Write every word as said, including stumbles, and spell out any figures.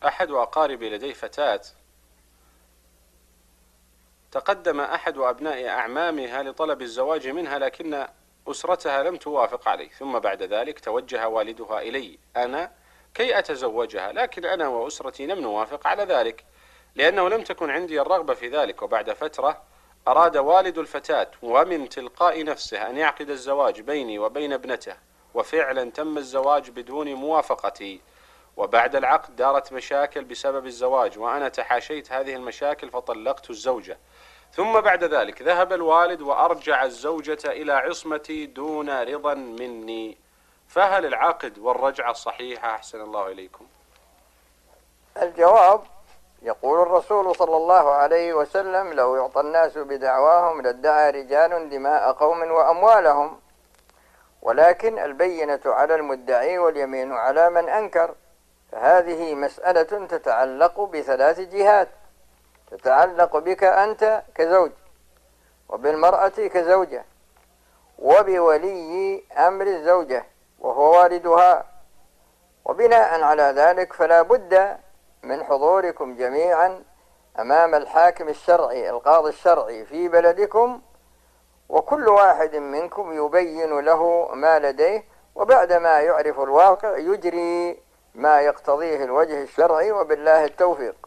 أحد أقاربي لديه فتاة تقدم أحد أبناء أعمامها لطلب الزواج منها، لكن أسرتها لم توافق عليه، ثم بعد ذلك توجه والدها إلي أنا كي أتزوجها، لكن أنا وأسرتي لم نوافق على ذلك لأنه لم تكن عندي الرغبة في ذلك. وبعد فترة أراد والد الفتاة ومن تلقاء نفسه أن يعقد الزواج بيني وبين ابنته، وفعلا تم الزواج بدون موافقتي، وبعد العقد دارت مشاكل بسبب الزواج وأنا تحاشيت هذه المشاكل فطلقت الزوجة، ثم بعد ذلك ذهب الوالد وأرجع الزوجة إلى عصمتي دون رضا مني، فهل العقد والرجعة صحيحة؟ أحسن الله إليكم. الجواب: يقول الرسول صلى الله عليه وسلم: لو يعطى الناس بدعواهم لادعى رجال دماء قوم وأموالهم، ولكن البينة على المدعي واليمين على من أنكر. فهذه مسألة تتعلق بثلاث جهات: تتعلق بك أنت كزوج، وبالمرأة كزوجة، وبولي أمر الزوجة وهو والدها. وبناء على ذلك فلا بد من حضوركم جميعا أمام الحاكم الشرعي القاضي الشرعي في بلدكم، وكل واحد منكم يبين له ما لديه، وبعدما يعرف الواقع يجري ما يقتضيه الوجه الشرعي، وبالله التوفيق.